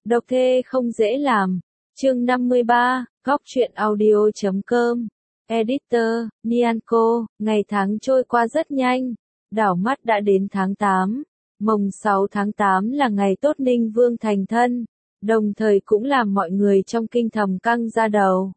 Độc thê không dễ làm. Chương 53, Góc truyện audio.com. Editor, Nyanko, ngày tháng trôi qua rất nhanh. Đảo mắt đã đến tháng 8. Mồng 6 tháng 8 là ngày tốt Ninh Vương thành thân, đồng thời cũng làm mọi người trong kinh thầm căng da đầu.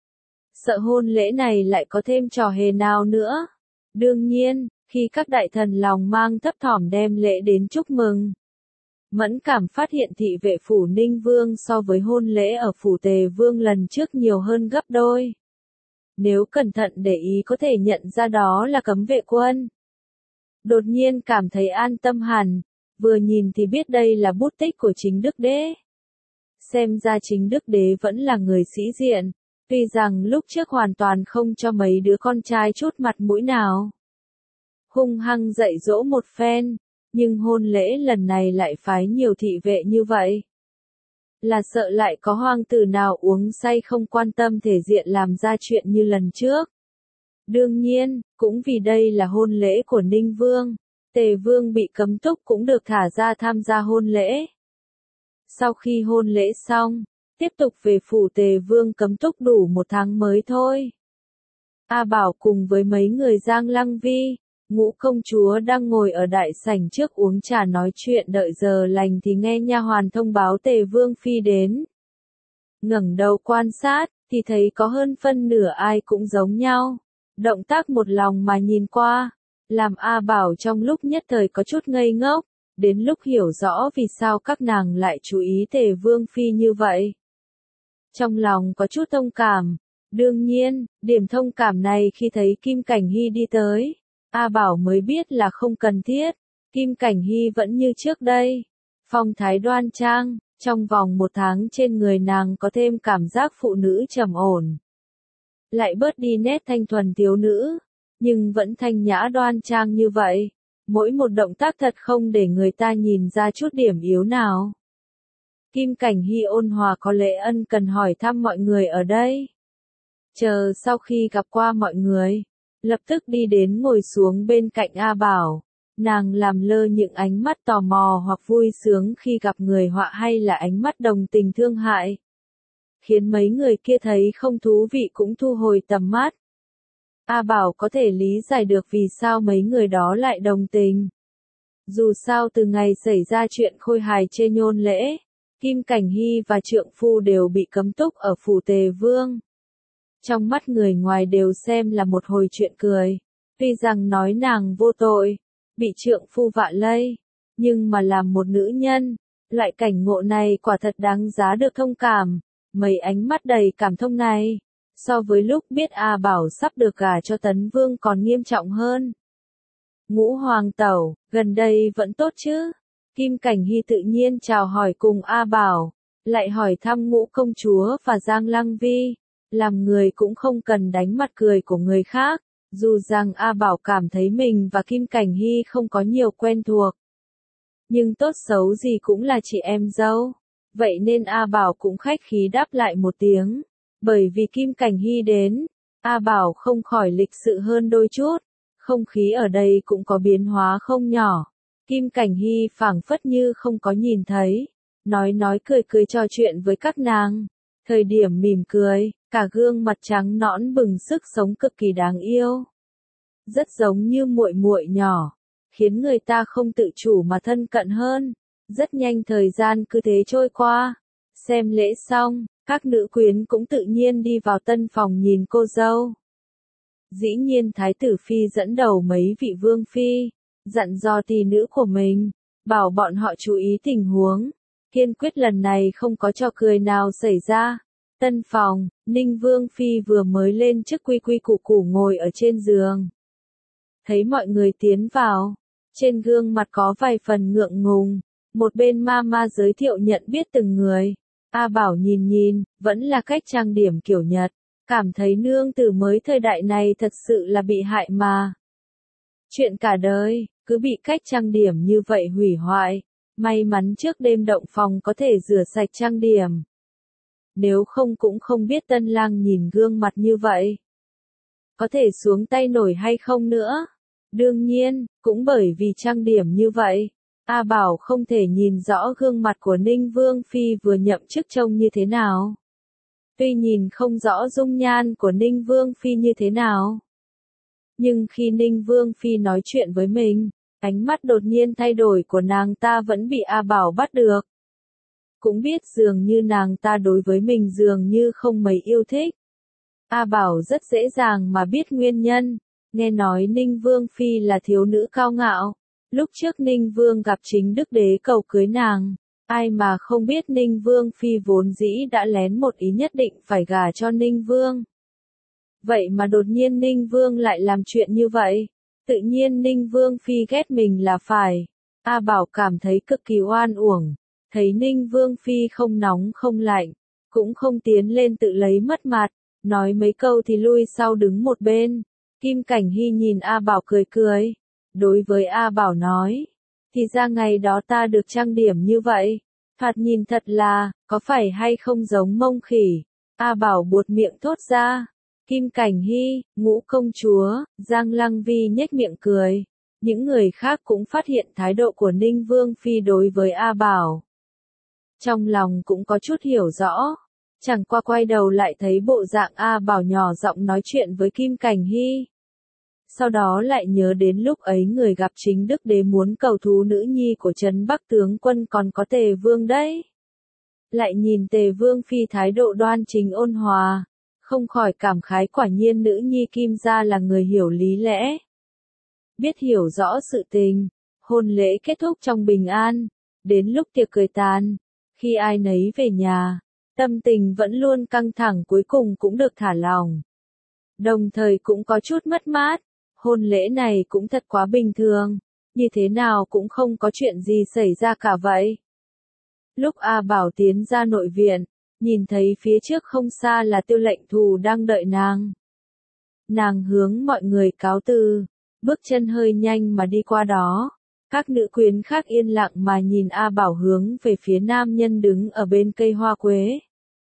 Sợ hôn lễ này lại có thêm trò hề nào nữa. Đương nhiên, khi các đại thần lòng mang thấp thỏm đem lễ đến chúc mừng, Mẫn Cảm phát hiện thị vệ phủ Ninh Vương so với hôn lễ ở phủ Tề Vương lần trước nhiều hơn gấp đôi. Nếu cẩn thận để ý có thể nhận ra đó là cấm vệ quân. Đột nhiên cảm thấy an tâm hẳn, vừa nhìn thì biết đây là bút tích của chính Đức Đế. Xem ra chính Đức Đế vẫn là người sĩ diện, tuy rằng lúc trước hoàn toàn không cho mấy đứa con trai chút mặt mũi nào. Hung hăng dạy dỗ một phen, nhưng hôn lễ lần này lại phái nhiều thị vệ như vậy. Là sợ lại có hoàng tử nào uống say không quan tâm thể diện làm ra chuyện như lần trước. Đương nhiên, cũng vì đây là hôn lễ của Ninh Vương, Tề Vương bị cấm túc cũng được thả ra tham gia hôn lễ. Sau khi hôn lễ xong, tiếp tục về phủ Tề Vương cấm túc đủ 1 tháng mới thôi. A Bảo cùng với mấy người Giang Lăng Vi, Ngũ công chúa đang ngồi ở đại sảnh trước uống trà nói chuyện đợi giờ lành thì nghe nha hoàn thông báo Tề Vương phi đến. Ngẩng đầu quan sát, thì thấy có hơn phân nửa ai cũng giống nhau. Động tác một lòng mà nhìn qua, làm A Bảo trong lúc nhất thời có chút ngây ngốc, đến lúc hiểu rõ vì sao các nàng lại chú ý Tề Vương phi như vậy. Trong lòng có chút thông cảm, đương nhiên, điểm thông cảm này khi thấy Kim Cảnh Hy đi tới, A Bảo mới biết là không cần thiết. Kim Cảnh Hy vẫn như trước đây, phong thái đoan trang, trong vòng 1 tháng trên người nàng có thêm cảm giác phụ nữ trầm ổn. Lại bớt đi nét thanh thuần thiếu nữ, nhưng vẫn thanh nhã đoan trang như vậy. Mỗi một động tác thật không để người ta nhìn ra chút điểm yếu nào. Kim Cảnh Hy ôn hòa có lễ ân cần hỏi thăm mọi người ở đây. Chờ sau khi gặp qua mọi người, lập tức đi đến ngồi xuống bên cạnh A Bảo. Nàng làm lơ những ánh mắt tò mò hoặc vui sướng khi gặp người họa hay là ánh mắt đồng tình thương hại, khiến mấy người kia thấy không thú vị cũng thu hồi tầm mắt. A Bảo có thể lý giải được vì sao mấy người đó lại đồng tình. Dù sao từ ngày xảy ra chuyện khôi hài chê nhôn lễ, Kim Cảnh Hy và trượng phu đều bị cấm túc ở phủ Tề Vương. Trong mắt người ngoài đều xem là một hồi chuyện cười, tuy rằng nói nàng vô tội, bị trượng phu vạ lây, nhưng mà làm một nữ nhân, loại cảnh ngộ này quả thật đáng giá được thông cảm. Mấy ánh mắt đầy cảm thông này, so với lúc biết A Bảo sắp được gả cho Tấn Vương còn nghiêm trọng hơn. Ngũ hoàng tẩu, gần đây vẫn tốt chứ? Kim Cảnh Hy tự nhiên chào hỏi cùng A Bảo, lại hỏi thăm Ngũ công chúa và Giang Lăng Vi, làm người cũng không cần đánh mặt cười của người khác, dù rằng A Bảo cảm thấy mình và Kim Cảnh Hy không có nhiều quen thuộc. Nhưng tốt xấu gì cũng là chị em dâu. Vậy nên A Bảo cũng khách khí đáp lại một tiếng. Bởi vì Kim Cảnh Hy đến, A Bảo không khỏi lịch sự hơn đôi chút. Không khí ở đây cũng có biến hóa không nhỏ. Kim Cảnh Hy phảng phất như không có nhìn thấy. Nói cười cười trò chuyện với các nàng. Thời điểm mỉm cười, cả gương mặt trắng nõn bừng sức sống cực kỳ đáng yêu. Rất giống như muội muội nhỏ, khiến người ta không tự chủ mà thân cận hơn. Rất nhanh thời gian cứ thế trôi qua. Xem lễ xong, các nữ quyến cũng tự nhiên đi vào tân phòng nhìn cô dâu. Dĩ nhiên Thái tử Phi dẫn đầu mấy vị vương phi, dặn dò tỳ nữ của mình, bảo bọn họ chú ý tình huống. Kiên quyết lần này không có trò cười nào xảy ra. Tân phòng, Ninh Vương Phi vừa mới lên chức quy quy củ củ ngồi ở trên giường. Thấy mọi người tiến vào, trên gương mặt có vài phần ngượng ngùng. Một bên mama giới thiệu nhận biết từng người. A Bảo nhìn, vẫn là cách trang điểm kiểu Nhật. Cảm thấy nương tử mới thời đại này thật sự là bị hại mà. Chuyện cả đời, cứ bị cách trang điểm như vậy hủy hoại. May mắn trước đêm động phòng có thể rửa sạch trang điểm. Nếu không cũng không biết tân lang nhìn gương mặt như vậy, có thể xuống tay nổi hay không nữa. Đương nhiên, cũng bởi vì trang điểm như vậy, A Bảo không thể nhìn rõ gương mặt của Ninh Vương Phi vừa nhậm chức trông như thế nào. Tuy nhìn không rõ dung nhan của Ninh Vương Phi như thế nào. Nhưng khi Ninh Vương Phi nói chuyện với mình, ánh mắt đột nhiên thay đổi của nàng ta vẫn bị A Bảo bắt được. Cũng biết dường như nàng ta đối với mình dường như không mấy yêu thích. A Bảo rất dễ dàng mà biết nguyên nhân, nghe nói Ninh Vương Phi là thiếu nữ cao ngạo. Lúc trước Ninh Vương gặp chính đức đế cầu cưới nàng, ai mà không biết Ninh Vương Phi vốn dĩ đã lén một ý nhất định phải gả cho Ninh Vương. Vậy mà đột nhiên Ninh Vương lại làm chuyện như vậy, tự nhiên Ninh Vương Phi ghét mình là phải. A Bảo cảm thấy cực kỳ oan uổng, thấy Ninh Vương Phi không nóng không lạnh, cũng không tiến lên tự lấy mất mặt, nói mấy câu thì lui sau đứng một bên. Kim Cảnh Hy nhìn A Bảo cười cười. Đối với A Bảo nói, thì ra ngày đó ta được trang điểm như vậy, thoạt nhìn thật là, có phải hay không giống mông khỉ. A Bảo buột miệng thốt ra. Kim Cảnh Hy, Ngũ công chúa, Giang Lăng Vi nhếch miệng cười. Những người khác cũng phát hiện thái độ của Ninh Vương Phi đối với A Bảo. Trong lòng cũng có chút hiểu rõ. Chẳng qua quay đầu lại thấy bộ dạng A Bảo nhỏ giọng nói chuyện với Kim Cảnh Hy. Sau đó lại nhớ đến lúc ấy người gặp chính đức đế muốn cầu thú nữ nhi của Trấn Bắc tướng quân còn có Tề Vương đấy. Lại nhìn Tề Vương Phi thái độ đoan chính ôn hòa, không khỏi cảm khái quả nhiên nữ nhi Kim gia là người hiểu lý lẽ. Biết hiểu rõ sự tình, hôn lễ kết thúc trong bình an, đến lúc tiệc cười tàn, khi ai nấy về nhà, tâm tình vẫn luôn căng thẳng cuối cùng cũng được thả lỏng. Đồng thời cũng có chút mất mát. Hôn lễ này cũng thật quá bình thường, như thế nào cũng không có chuyện gì xảy ra cả vậy. Lúc A Bảo tiến ra nội viện, nhìn thấy phía trước không xa là Tiêu Lệnh Thù đang đợi nàng. Nàng hướng mọi người cáo từ, bước chân hơi nhanh mà đi qua đó. Các nữ quyến khác yên lặng mà nhìn A Bảo hướng về phía nam nhân đứng ở bên cây hoa quế.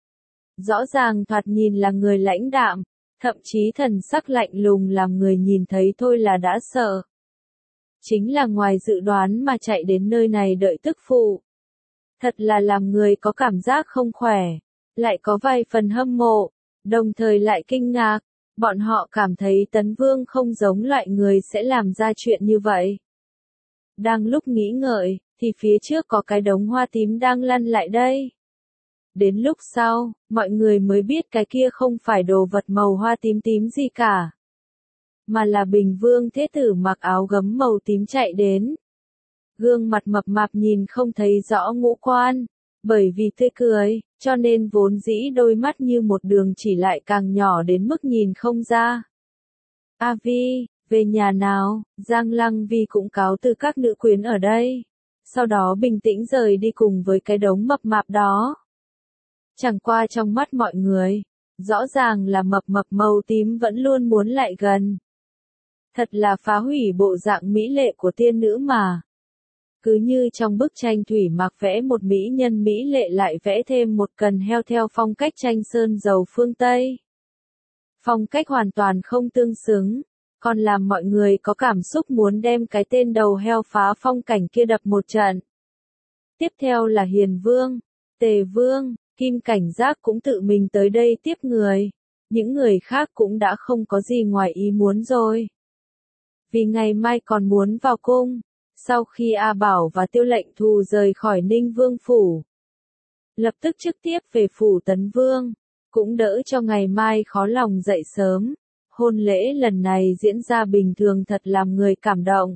Rõ ràng thoạt nhìn là người lãnh đạm. Thậm chí thần sắc lạnh lùng làm người nhìn thấy thôi là đã sợ. Chính là ngoài dự đoán mà chạy đến nơi này đợi tức phụ. Thật là làm người có cảm giác không khỏe, lại có vài phần hâm mộ, đồng thời lại kinh ngạc. Bọn họ cảm thấy Tấn Vương không giống loại người sẽ làm ra chuyện như vậy. Đang lúc nghĩ ngợi, thì phía trước có cái đống hoa tím đang lăn lại đây. Đến lúc sau, mọi người mới biết cái kia không phải đồ vật màu hoa tím tím gì cả. Mà là Bình Vương Thế Tử mặc áo gấm màu tím chạy đến. Gương mặt mập mạp nhìn không thấy rõ ngũ quan, bởi vì tươi cười, cho nên vốn dĩ đôi mắt như một đường chỉ lại càng nhỏ đến mức nhìn không ra. A Vi, về nhà nào, Giang Lăng Vi cũng cáo từ các nữ quyến ở đây. Sau đó bình tĩnh rời đi cùng với cái đống mập mạp đó. Chẳng qua trong mắt mọi người, rõ ràng là mập mập màu tím vẫn luôn muốn lại gần. Thật là phá hủy bộ dạng mỹ lệ của tiên nữ mà. Cứ như trong bức tranh thủy mặc vẽ một mỹ nhân mỹ lệ lại vẽ thêm một cần heo theo phong cách tranh sơn dầu phương Tây. Phong cách hoàn toàn không tương xứng, còn làm mọi người có cảm xúc muốn đem cái tên đầu heo phá phong cảnh kia đập một trận. Tiếp theo là Hiền Vương, Tề Vương. Kim Cảnh Giác cũng tự mình tới đây tiếp người. Những người khác cũng đã không có gì ngoài ý muốn rồi. Vì ngày mai còn muốn vào cung. Sau khi A Bảo và Tiêu Lệnh Thù rời khỏi Ninh Vương Phủ, lập tức trực tiếp về Phủ Tấn Vương. Cũng đỡ cho ngày mai khó lòng dậy sớm. Hôn lễ lần này diễn ra bình thường thật làm người cảm động.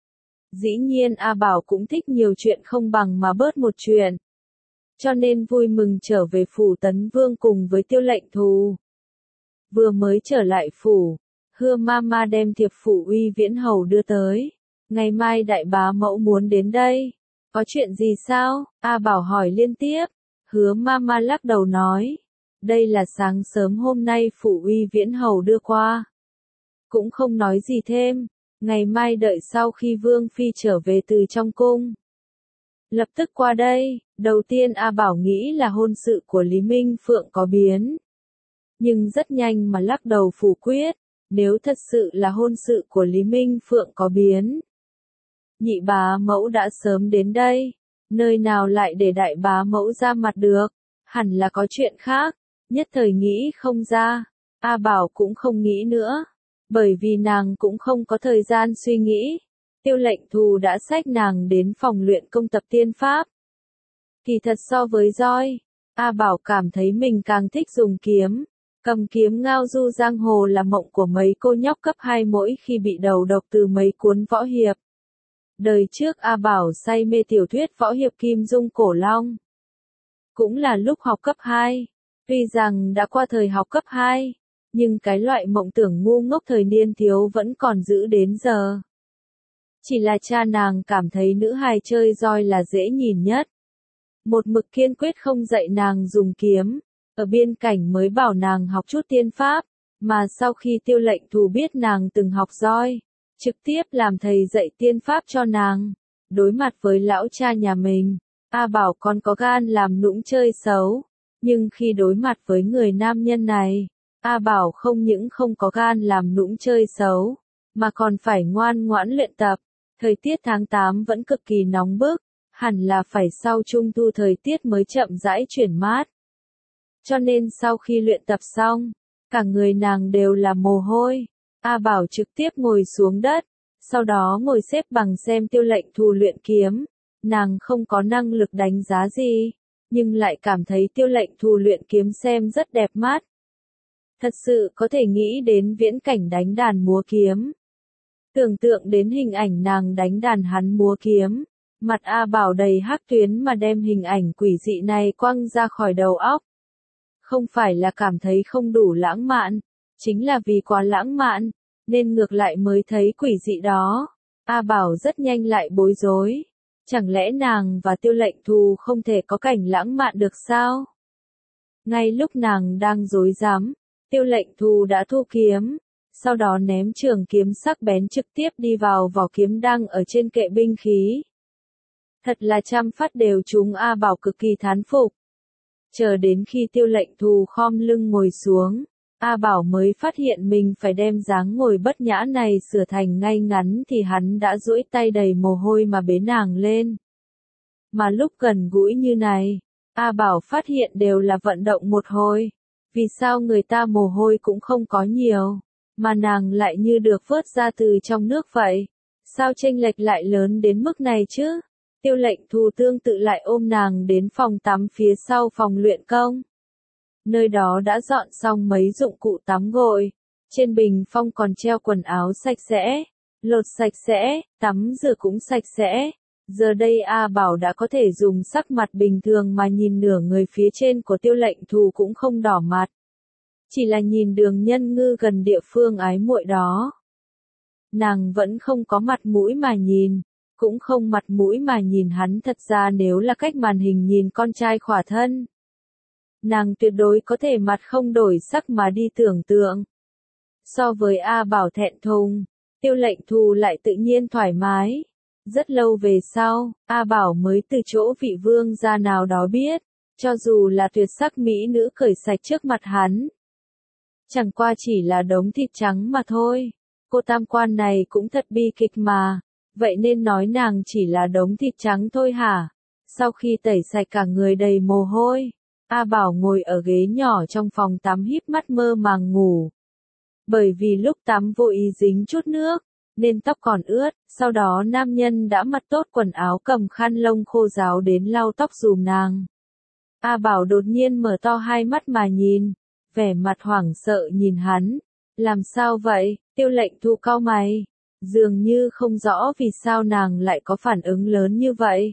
Dĩ nhiên A Bảo cũng thích nhiều chuyện không bằng mà bớt một chuyện. Cho nên vui mừng trở về Phủ Tấn Vương cùng với Tiêu Lệnh Thù. Vừa mới trở lại phủ, Hưa Mama đem thiệp phủ Uy Viễn Hầu đưa tới. Ngày mai đại bá mẫu muốn đến đây. Có chuyện gì sao? A Bảo hỏi liên tiếp. Hứa Mama lắc đầu nói. Đây là sáng sớm hôm nay phủ Uy Viễn Hầu đưa qua. Cũng không nói gì thêm. Ngày mai đợi sau khi Vương Phi trở về từ trong cung. Lập tức qua đây. Đầu tiên A Bảo nghĩ là hôn sự của Lý Minh Phượng có biến. Nhưng rất nhanh mà lắc đầu phủ quyết. Nếu thật sự là hôn sự của Lý Minh Phượng có biến. nhị bá mẫu đã sớm đến đây, nơi nào lại để đại bá mẫu ra mặt được, hẳn là có chuyện khác, nhất thời nghĩ không ra, A Bảo cũng không nghĩ nữa, bởi vì nàng cũng không có thời gian suy nghĩ. Tiêu Lệnh Thù đã xách nàng đến phòng luyện công tập tiên pháp. Kỳ thật so với roi, A Bảo cảm thấy mình càng thích dùng kiếm. Cầm kiếm ngao du giang hồ là mộng của mấy cô nhóc cấp 2 mỗi khi bị đầu độc từ mấy cuốn võ hiệp. Đời trước A Bảo say mê tiểu thuyết võ hiệp Kim Dung Cổ Long. Cũng là lúc học cấp 2. Tuy rằng đã qua thời học cấp 2, nhưng cái loại mộng tưởng ngu ngốc thời niên thiếu vẫn còn giữ đến giờ. Chỉ là cha nàng cảm thấy nữ hài chơi roi là dễ nhìn nhất. Một mực kiên quyết không dạy nàng dùng kiếm, ở biên cảnh mới bảo nàng học chút tiên pháp, mà sau khi Tiêu Lệnh Thù biết nàng từng học roi, trực tiếp làm thầy dạy tiên pháp cho nàng. Đối mặt với lão cha nhà mình, A Bảo còn có gan làm nũng chơi xấu, nhưng khi đối mặt với người nam nhân này, A Bảo không những không có gan làm nũng chơi xấu, mà còn phải ngoan ngoãn luyện tập. Thời tiết tháng 8 vẫn cực kỳ nóng bức, hẳn là phải sau trung thu thời tiết mới chậm rãi chuyển mát. Cho nên sau khi luyện tập xong, cả người nàng đều là mồ hôi. A Bảo trực tiếp ngồi xuống đất, sau đó ngồi xếp bằng xem Tiêu Lệnh Thù luyện kiếm. Nàng không có năng lực đánh giá gì, nhưng lại cảm thấy Tiêu Lệnh Thù luyện kiếm xem rất đẹp mắt. Thật sự có thể nghĩ đến viễn cảnh đánh đàn múa kiếm. Tưởng tượng đến hình ảnh nàng đánh đàn hắn múa kiếm, mặt A Bảo đầy hắc tuyến mà đem hình ảnh quỷ dị này quăng ra khỏi đầu óc. Không phải là cảm thấy không đủ lãng mạn, chính là vì quá lãng mạn, nên ngược lại mới thấy quỷ dị đó. A Bảo rất nhanh lại bối rối. Chẳng lẽ nàng và Tiêu Lệnh Thù không thể có cảnh lãng mạn được sao? Ngay lúc nàng đang rối rắm, Tiêu Lệnh Thù đã thu kiếm, sau đó ném trường kiếm sắc bén trực tiếp đi vào vỏ kiếm đang ở trên kệ binh khí. Thật là trăm phát đều trúng. A Bảo cực kỳ thán phục. Chờ đến khi Tiêu Lệnh Thù khom lưng ngồi xuống, A Bảo mới phát hiện mình phải đem dáng ngồi bất nhã này sửa thành ngay ngắn thì hắn đã duỗi tay đầy mồ hôi mà bế nàng lên. Mà lúc gần gũi như này, A Bảo phát hiện đều là vận động một hồi. Vì sao người ta mồ hôi cũng không có nhiều, mà nàng lại như được vớt ra từ trong nước vậy? Sao chênh lệch lại lớn đến mức này chứ? Tiêu Lệnh Thù tương tự lại ôm nàng đến phòng tắm phía sau phòng luyện công. Nơi đó đã dọn xong mấy dụng cụ tắm gội. Trên bình phong còn treo quần áo sạch sẽ, lột sạch sẽ, tắm rửa cũng sạch sẽ. Giờ đây A Bảo đã có thể dùng sắc mặt bình thường mà nhìn nửa người phía trên của Tiêu Lệnh Thù cũng không đỏ mặt. Chỉ là nhìn Đường Nhân Ngư gần địa phương ái muội đó. Nàng vẫn không có mặt mũi mà nhìn, cũng không mặt mũi mà nhìn hắn. Thật ra nếu là cách màn hình nhìn con trai khỏa thân, nàng tuyệt đối có thể mặt không đổi sắc mà đi tưởng tượng. So với A Bảo thẹn thùng, Tiêu Lệnh Thù lại tự nhiên thoải mái. Rất lâu về sau, A Bảo mới từ chỗ vị vương gia nào đó biết, cho dù là tuyệt sắc mỹ nữ cởi sạch trước mặt hắn, chẳng qua chỉ là đống thịt trắng mà thôi. Cô tam quan này cũng thật bi kịch mà, vậy nên nói nàng chỉ là đống thịt trắng thôi hả? Sau khi tẩy sạch cả người đầy mồ hôi, A Bảo ngồi ở ghế nhỏ trong phòng tắm híp mắt mơ màng ngủ. Bởi vì lúc tắm vô ý dính chút nước, nên tóc còn ướt, sau đó nam nhân đã mặc tốt quần áo cầm khăn lông khô ráo đến lau tóc dùm nàng. A Bảo đột nhiên mở to hai mắt mà nhìn, vẻ mặt hoảng sợ nhìn hắn. Làm sao vậy? Tiêu Lệnh Thù cau mày, dường như không rõ vì sao nàng lại có phản ứng lớn như vậy.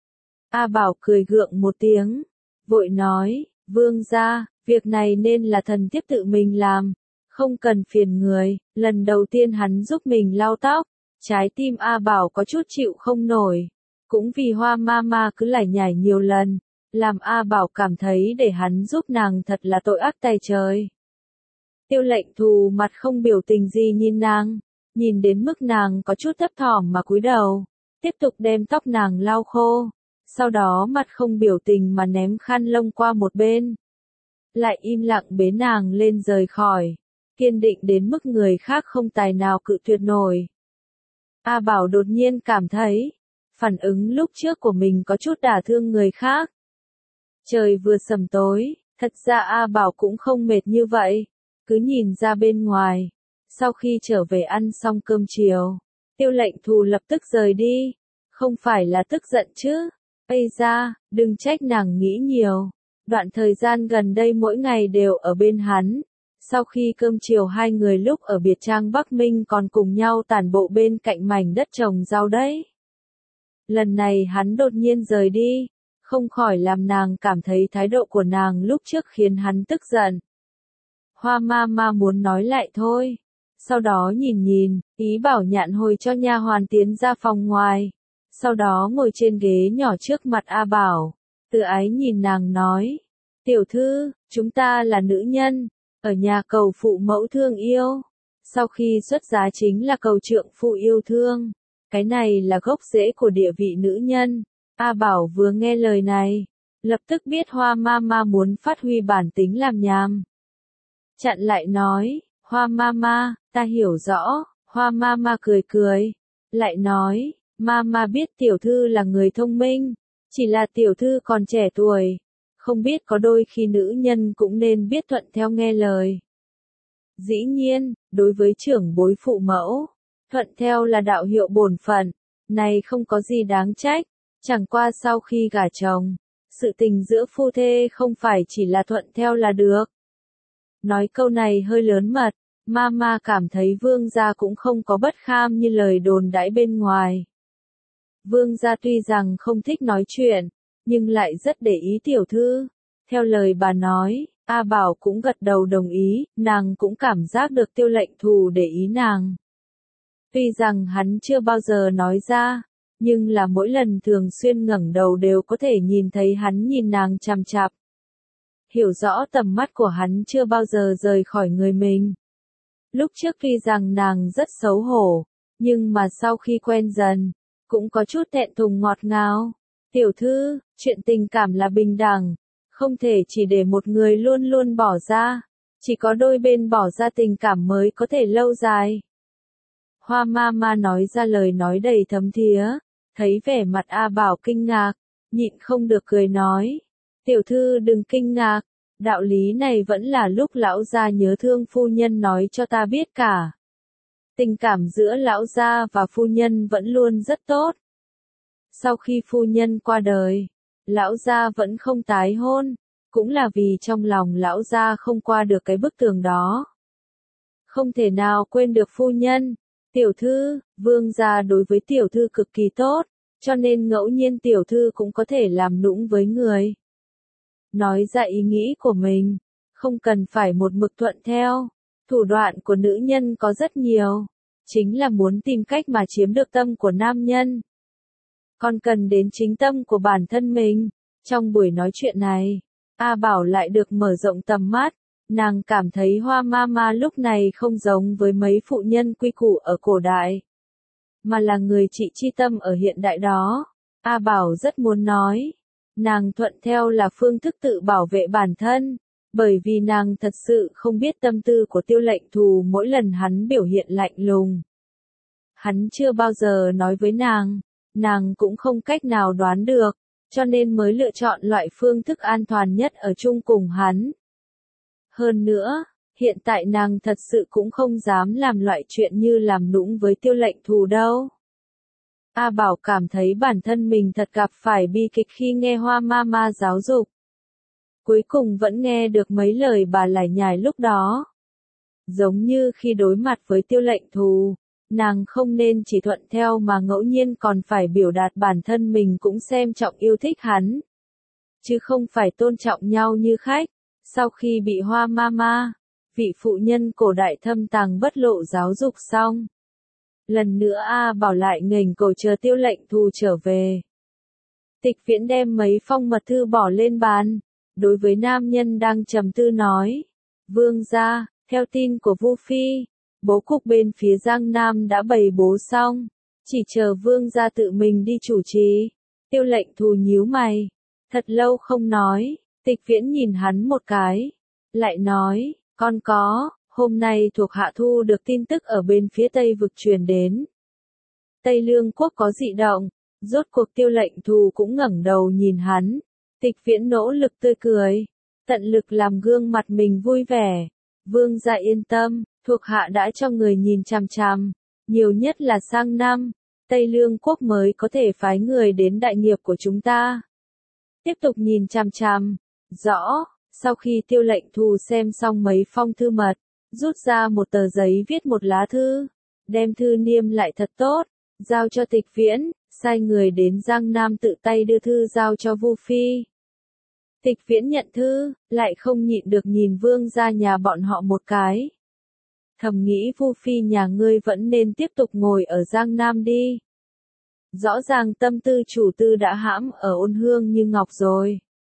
A Bảo cười gượng một tiếng, vội nói, vương gia, việc này nên là thần thiếp tự mình làm, không cần phiền người. Lần đầu tiên hắn giúp mình lau tóc, trái tim A Bảo có chút chịu không nổi, cũng vì Hoa Mama cứ lải nhải nhiều lần, làm A Bảo cảm thấy để hắn giúp nàng thật là tội ác tày trời. Tiêu Lệnh Thù mặt không biểu tình gì nhìn nàng, nhìn đến mức nàng có chút thấp thỏm mà cúi đầu, tiếp tục đem tóc nàng lau khô, sau đó mặt không biểu tình mà ném khăn lông qua một bên. Lại im lặng bế nàng lên rời khỏi, kiên định đến mức người khác không tài nào cự tuyệt nổi. A Bảo đột nhiên cảm thấy, phản ứng lúc trước của mình có chút đả thương người khác. Trời vừa sầm tối, thật ra A Bảo cũng không mệt như vậy, cứ nhìn ra bên ngoài. Sau khi trở về ăn xong cơm chiều, Tiêu Lệnh Thù lập tức rời đi, không phải là tức giận chứ. Ây da, đừng trách nàng nghĩ nhiều. Đoạn thời gian gần đây mỗi ngày đều ở bên hắn. Sau khi cơm chiều hai người lúc ở biệt trang Bắc Minh còn cùng nhau tản bộ bên cạnh mảnh đất trồng rau đấy. Lần này hắn đột nhiên rời đi, không khỏi làm nàng cảm thấy thái độ của nàng lúc trước khiến hắn tức giận. Hoa ma muốn nói lại thôi, sau đó nhìn, ý bảo Nhạn Hồi cho nha hoàn tiến ra phòng ngoài, sau đó ngồi trên ghế nhỏ trước mặt A Bảo, từ ái nhìn nàng nói, tiểu thư, chúng ta là nữ nhân, ở nhà cầu phụ mẫu thương yêu, sau khi xuất giá chính là cầu trượng phu yêu thương, cái này là gốc rễ của địa vị nữ nhân. A Bảo vừa nghe lời này, lập tức biết Hoa ma muốn phát huy bản tính làm nhảm. Chặn lại nói, Hoa ma, ta hiểu rõ. Hoa ma cười, lại nói, ma biết tiểu thư là người thông minh, chỉ là tiểu thư còn trẻ tuổi, không biết có đôi khi nữ nhân cũng nên biết thuận theo nghe lời. Dĩ nhiên, đối với trưởng bối phụ mẫu, thuận theo là đạo hiệu bổn phận, này không có gì đáng trách, chẳng qua sau khi gả chồng, sự tình giữa phu thê không phải chỉ là thuận theo là được. Nói câu này hơi lớn mật, ma cảm thấy vương gia cũng không có bất kham như lời đồn đãi bên ngoài. Vương gia tuy rằng không thích nói chuyện, nhưng lại rất để ý tiểu thư. Theo lời bà nói, A Bảo cũng gật đầu đồng ý, nàng cũng cảm giác được Tiêu Lệnh Thù để ý nàng. Tuy rằng hắn chưa bao giờ nói ra, nhưng là mỗi lần thường xuyên ngẩng đầu đều có thể nhìn thấy hắn nhìn nàng chằm chằm. Hiểu rõ tầm mắt của hắn chưa bao giờ rời khỏi người mình. Lúc trước tuy rằng nàng rất xấu hổ, nhưng mà sau khi quen dần, cũng có chút thẹn thùng ngọt ngào. Tiểu thư, chuyện tình cảm là bình đẳng, không thể chỉ để một người luôn luôn bỏ ra, chỉ có đôi bên bỏ ra tình cảm mới có thể lâu dài. Hoa ma nói ra lời nói đầy thấm thía, thấy vẻ mặt A Bảo kinh ngạc, nhịn không được cười nói, tiểu thư đừng kinh ngạc, đạo lý này vẫn là lúc lão gia nhớ thương phu nhân nói cho ta biết cả. Tình cảm giữa lão gia và phu nhân vẫn luôn rất tốt. Sau khi phu nhân qua đời, lão gia vẫn không tái hôn, cũng là vì trong lòng lão gia không qua được cái bức tường đó. Không thể nào quên được phu nhân, tiểu thư, vương gia đối với tiểu thư cực kỳ tốt, cho nên ngẫu nhiên tiểu thư cũng có thể làm nũng với người. Nói ra ý nghĩ của mình, không cần phải một mực thuận theo, thủ đoạn của nữ nhân có rất nhiều, chính là muốn tìm cách mà chiếm được tâm của nam nhân. Còn cần đến chính tâm của bản thân mình. Trong buổi nói chuyện này, A Bảo lại được mở rộng tầm mắt, nàng cảm thấy Hoa ma lúc này không giống với mấy phụ nhân quy củ ở cổ đại, mà là người trị chi tâm ở hiện đại đó. A Bảo rất muốn nói, nàng thuận theo là phương thức tự bảo vệ bản thân, bởi vì nàng thật sự không biết tâm tư của Tiêu Lệnh Thù mỗi lần hắn biểu hiện lạnh lùng. Hắn chưa bao giờ nói với nàng cũng không cách nào đoán được, cho nên mới lựa chọn loại phương thức an toàn nhất ở chung cùng hắn. Hơn nữa, hiện tại nàng thật sự cũng không dám làm loại chuyện như làm nũng với Tiêu Lệnh Thù đâu. A Bảo cảm thấy bản thân mình thật gặp phải bi kịch khi nghe Hoa ma giáo dục. Cuối cùng vẫn nghe được mấy lời bà lải nhải lúc đó. Giống như khi đối mặt với Tiêu Lệnh Thù, nàng không nên chỉ thuận theo mà ngẫu nhiên còn phải biểu đạt bản thân mình cũng xem trọng yêu thích hắn. Chứ không phải tôn trọng nhau như khách. Sau khi bị Hoa ma, vị phụ nhân cổ đại thâm tàng bất lộ giáo dục xong. Lần nữa A Bảo lại nghênh cầu chờ Tiêu Lệnh Thù trở về. Tịch Viễn đem mấy phong mật thư bỏ lên bàn, đối với nam nhân đang trầm tư nói, vương gia, theo tin của Vu Phi, bố cục bên phía Giang Nam đã bày bố xong, chỉ chờ vương gia tự mình đi chủ trì. Tiêu Lệnh Thù nhíu mày, thật lâu không nói, Tịch Viễn nhìn hắn một cái, lại nói, con có. Hôm nay thuộc hạ thu được tin tức ở bên phía Tây vực truyền đến. Tây Lương quốc có dị động, rốt cuộc Tiêu Lệnh Thù cũng ngẩng đầu nhìn hắn. Tịch Viễn nỗ lực tươi cười, tận lực làm gương mặt mình vui vẻ. Vương gia yên tâm, thuộc hạ đã cho người nhìn chằm chằm, nhiều nhất là sang năm, Tây Lương quốc mới có thể phái người đến đại nghiệp của chúng ta. Tiếp tục nhìn chằm chằm, rõ, sau khi Tiêu Lệnh Thù xem xong mấy phong thư mật, rút ra một tờ giấy viết một lá thư, đem thư niêm lại thật tốt, giao cho Tịch Viễn, sai người đến Giang Nam tự tay đưa thư giao cho Vu Phi. Tịch Viễn nhận thư, lại không nhịn được nhìn Vương gia nhà bọn họ một cái. Thầm nghĩ Vu Phi nhà ngươi vẫn nên tiếp tục ngồi ở Giang Nam đi. Rõ ràng tâm tư chủ tư đã hãm ở Ôn Hương Như Ngọc rồi.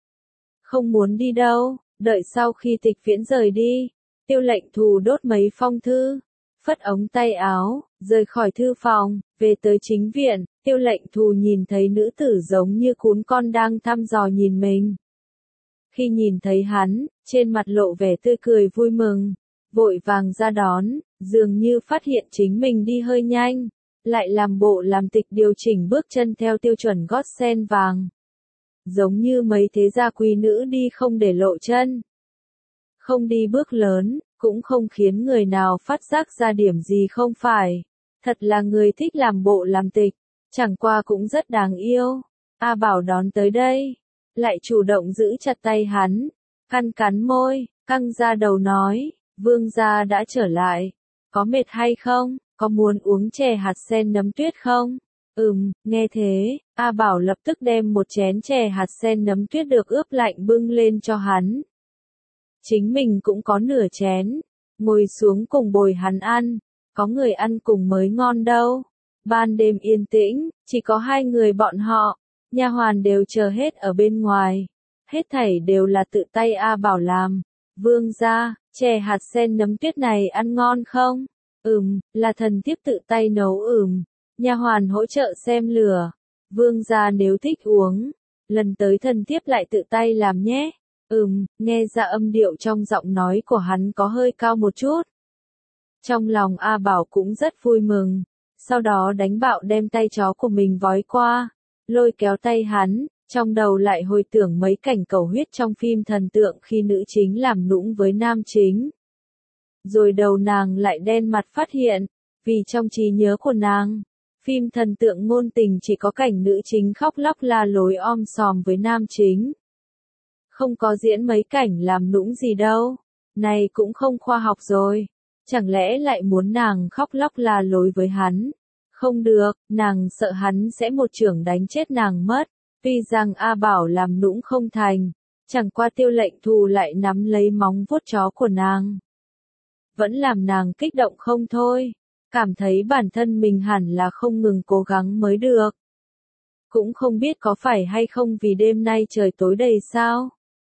Không muốn đi đâu, đợi sau khi Tịch Viễn rời đi, Tiêu Lệnh Thù đốt mấy phong thư, phất ống tay áo, rời khỏi thư phòng, về tới chính viện, Tiêu Lệnh Thù nhìn thấy nữ tử giống như cún con đang thăm dò nhìn mình. Khi nhìn thấy hắn, trên mặt lộ vẻ tươi cười vui mừng, vội vàng ra đón, dường như phát hiện chính mình đi hơi nhanh, lại làm bộ làm tịch điều chỉnh bước chân theo tiêu chuẩn gót sen vàng. Giống như mấy thế gia quý nữ đi không để lộ chân. Không đi bước lớn, cũng không khiến người nào phát giác ra điểm gì không phải. Thật là người thích làm bộ làm tịch, chẳng qua cũng rất đáng yêu. A Bảo đón tới đây, lại chủ động giữ chặt tay hắn, cắn môi, căng ra đầu nói, Vương gia đã trở lại, có mệt hay không, có muốn uống chè hạt sen nấm tuyết không? Nghe thế, A Bảo lập tức đem một chén chè hạt sen nấm tuyết được ướp lạnh bưng lên cho hắn. Chính mình cũng có nửa chén, ngồi xuống cùng bồi hắn ăn, có người ăn cùng mới ngon đâu. Ban đêm yên tĩnh, chỉ có hai người bọn họ, nha hoàn đều chờ hết ở bên ngoài, hết thảy đều là tự tay A Bảo làm. Vương gia, chè hạt sen nấm tuyết này ăn ngon không? Là thần thiếp tự tay nấu. Nha hoàn hỗ trợ xem lửa. Vương gia nếu thích uống, lần tới thần thiếp lại tự tay làm nhé. Nghe ra âm điệu trong giọng nói của hắn có hơi cao một chút. Trong lòng A Bảo cũng rất vui mừng, sau đó đánh bạo đem tay chó của mình vói qua, lôi kéo tay hắn, trong đầu lại hồi tưởng mấy cảnh cầu huyết trong phim thần tượng khi nữ chính làm nũng với nam chính. Rồi đầu nàng lại đen mặt phát hiện, vì trong trí nhớ của nàng, phim thần tượng ngôn tình chỉ có cảnh nữ chính khóc lóc la lối sòm với nam chính. Không có diễn mấy cảnh làm nũng gì đâu, này cũng không khoa học rồi, chẳng lẽ lại muốn nàng khóc lóc la lối với hắn? Không được, nàng sợ hắn sẽ một chưởng đánh chết nàng mất. Tuy rằng A Bảo làm nũng không thành, chẳng qua Tiêu Lệnh Thù lại nắm lấy móng vuốt chó của nàng. Vẫn làm nàng kích động không thôi, cảm thấy bản thân mình hẳn là không ngừng cố gắng mới được. Cũng không biết có phải hay không vì đêm nay trời tối đầy sao?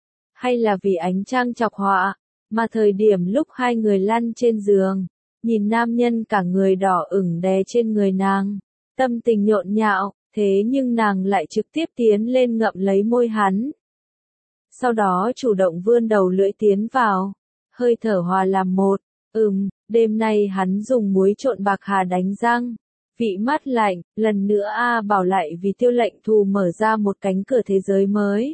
Hay là vì ánh trăng chọc họa, mà thời điểm lúc hai người lăn trên giường, nhìn nam nhân cả người đỏ ửng đè trên người nàng, tâm tình nhộn nhạo. Thế nhưng nàng lại trực tiếp tiến lên ngậm lấy môi hắn. Sau đó chủ động vươn đầu lưỡi tiến vào, hơi thở hòa làm một. Đêm nay hắn dùng muối trộn bạc hà đánh răng, vị mát lạnh, lần nữa A Bảo lại vì Tiêu Lệnh Thù mở ra một cánh cửa thế giới mới.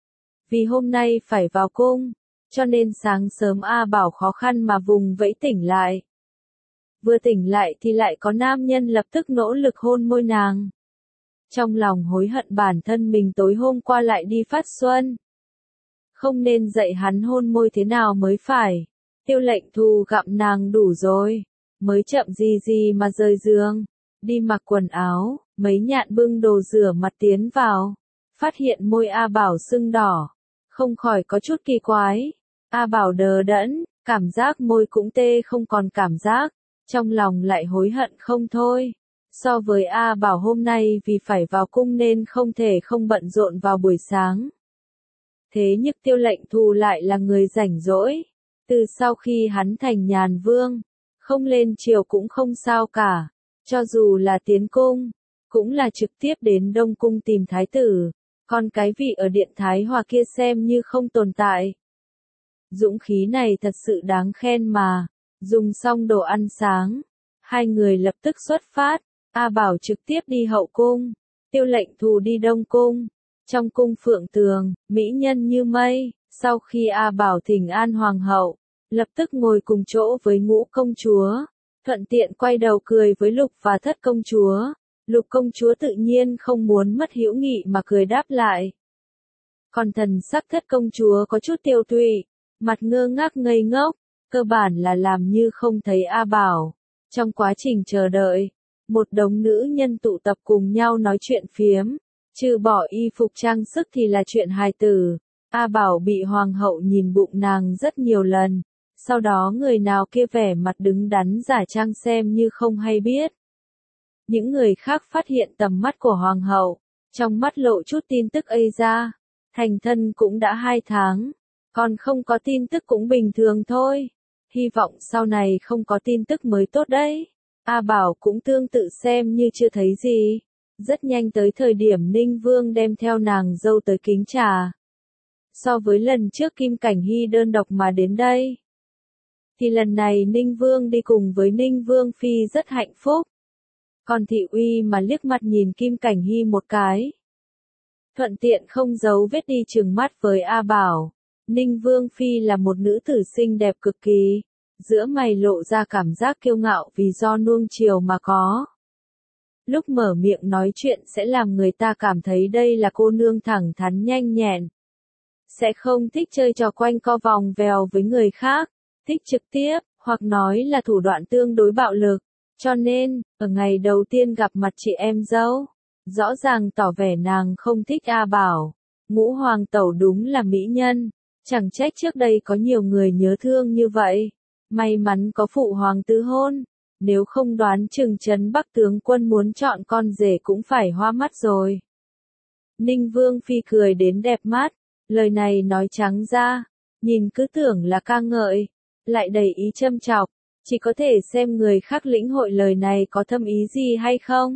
Vì hôm nay phải vào cung, cho nên sáng sớm A Bảo khó khăn mà vùng vẫy tỉnh lại. Vừa tỉnh lại thì lại có nam nhân lập tức nỗ lực hôn môi nàng. Trong lòng hối hận bản thân mình tối hôm qua lại đi phát xuân. Không nên dạy hắn hôn môi thế nào mới phải. Tiêu Lệnh Thù gặm nàng đủ rồi, mới chậm gì mà rời giường, đi mặc quần áo, mấy nhạn bưng đồ rửa mặt tiến vào, phát hiện môi A Bảo sưng đỏ, không khỏi có chút kỳ quái. A Bảo đờ đẫn, cảm giác môi cũng tê không còn cảm giác, trong lòng lại hối hận không thôi. So với A Bảo hôm nay vì phải vào cung nên không thể không bận rộn vào buổi sáng. Thế nhưng Tiêu Lệnh Thù lại là người rảnh rỗi. Từ sau khi hắn thành nhàn vương, không lên triều cũng không sao cả. Cho dù là tiến cung, cũng là trực tiếp đến Đông Cung tìm thái tử. Còn cái vị ở Điện Thái Hòa kia xem như không tồn tại. Dũng khí này thật sự đáng khen mà. Dùng xong đồ ăn sáng, hai người lập tức xuất phát. A Bảo trực tiếp đi hậu cung, Tiêu Lệnh Thù đi đông cung. Trong cung Phượng Tường, mỹ nhân như mây, sau khi A Bảo thỉnh an hoàng hậu, lập tức ngồi cùng chỗ với Ngũ công chúa, thuận tiện quay đầu cười với Lục và Thất công chúa. Lục công chúa tự nhiên không muốn mất hữu nghị mà cười đáp lại. Còn thần sắc Thất công chúa có chút tiêu tụy, mặt ngơ ngác ngây ngốc, cơ bản là làm như không thấy A Bảo. Trong quá trình chờ đợi, một đống nữ nhân tụ tập cùng nhau nói chuyện phiếm, trừ bỏ y phục trang sức thì là chuyện hài tử. A Bảo bị hoàng hậu nhìn bụng nàng rất nhiều lần, sau đó người nào kia vẻ mặt đứng đắn giả trang xem như không hay biết. Những người khác phát hiện tầm mắt của hoàng hậu, trong mắt lộ chút tin tức ấy ra, thành thân cũng đã 2 tháng, còn không có tin tức cũng bình thường thôi, hy vọng sau này không có tin tức mới tốt đấy. A Bảo cũng tương tự xem như chưa thấy gì. Rất nhanh tới thời điểm Ninh Vương đem theo nàng dâu tới kính trà. So với lần trước Kim Cảnh Hy đơn độc mà đến đây, thì lần này Ninh Vương đi cùng với Ninh Vương Phi rất hạnh phúc. Còn Thị Uy mà liếc mặt nhìn Kim Cảnh Hy một cái, thuận tiện không giấu vết đi trừng mắt với A Bảo. Ninh Vương Phi là một nữ tử xinh đẹp cực kỳ, giữa mày lộ ra cảm giác kiêu ngạo vì do nuông chiều mà có. Lúc mở miệng nói chuyện sẽ làm người ta cảm thấy đây là cô nương thẳng thắn nhanh nhẹn. Sẽ không thích chơi trò quanh co vòng vèo với người khác, thích trực tiếp, hoặc nói là thủ đoạn tương đối bạo lực. Cho nên, ở ngày đầu tiên gặp mặt chị em dâu, rõ ràng tỏ vẻ nàng không thích A Bảo. Ngũ hoàng tẩu đúng là mỹ nhân, chẳng trách trước đây có nhiều người nhớ thương như vậy. May mắn có phụ hoàng tứ hôn, nếu không đoán chừng Trấn Bắc tướng quân muốn chọn con rể cũng phải hoa mắt rồi. Ninh Vương Phi cười đến đẹp mắt, lời này nói trắng ra, nhìn cứ tưởng là ca ngợi, lại đầy ý châm chọc, chỉ có thể xem người khác lĩnh hội lời này có thâm ý gì hay không.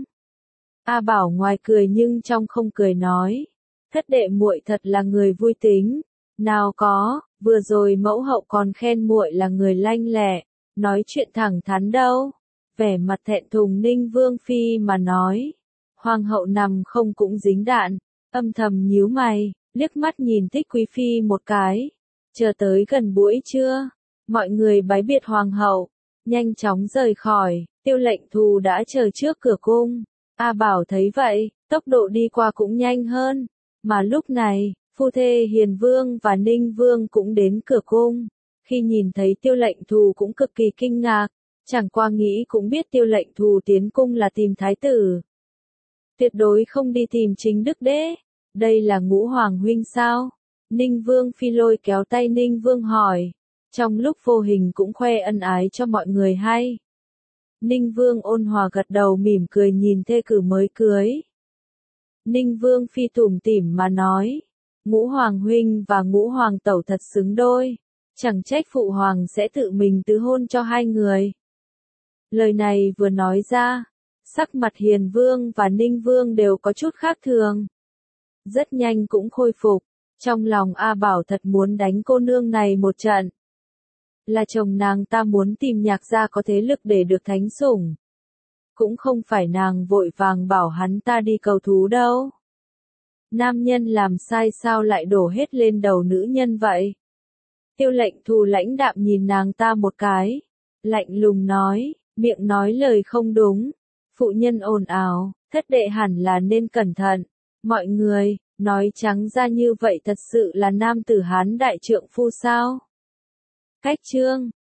A Bảo ngoài cười nhưng trong không cười nói, thất đệ muội thật là người vui tính, nào có, vừa rồi mẫu hậu còn khen muội là người lanh lẹ, nói chuyện thẳng thắn đâu. Vẻ mặt thẹn thùng Ninh Vương Phi mà nói, hoàng hậu nằm không cũng dính đạn, âm thầm nhíu mày, liếc mắt nhìn Thích Quý Phi một cái. Chờ tới gần buổi trưa, mọi người bái biệt hoàng hậu, nhanh chóng rời khỏi, Tiêu Lệnh Thù đã chờ trước cửa cung. A Bảo thấy vậy, tốc độ đi qua cũng nhanh hơn, mà lúc này, phu thê Hiền Vương và Ninh Vương cũng đến cửa cung. Khi nhìn thấy Tiêu Lệnh Thù cũng cực kỳ kinh ngạc, chẳng qua nghĩ cũng biết Tiêu Lệnh Thù tiến cung là tìm thái tử. Tuyệt đối không đi tìm chính đức đế, đây là Ngũ hoàng huynh sao? Ninh Vương Phi lôi kéo tay Ninh Vương hỏi, trong lúc vô hình cũng khoe ân ái cho mọi người hay. Ninh Vương ôn hòa gật đầu mỉm cười nhìn thê cử mới cưới. Ninh Vương Phi tủm tỉm mà nói, Ngũ hoàng huynh và Ngũ hoàng tẩu thật xứng đôi, chẳng trách phụ hoàng sẽ tự mình tứ hôn cho hai người. Lời này vừa nói ra, sắc mặt Hiền Vương và Ninh Vương đều có chút khác thường. Rất nhanh cũng khôi phục, trong lòng A Bảo thật muốn đánh cô nương này một trận. Là chồng nàng ta muốn tìm Nhạc gia có thế lực để được thánh sủng. Cũng không phải nàng vội vàng bảo hắn ta đi cầu thú đâu. Nam nhân làm sai sao lại đổ hết lên đầu nữ nhân vậy? Tiêu Lệnh Thù lãnh đạm nhìn nàng ta một cái, lạnh lùng nói, miệng nói lời không đúng. Phụ nhân ồn ào, thất đệ hẳn là nên cẩn thận. Mọi người, nói trắng ra như vậy thật sự là nam tử Hán đại trượng phu sao? Cách chương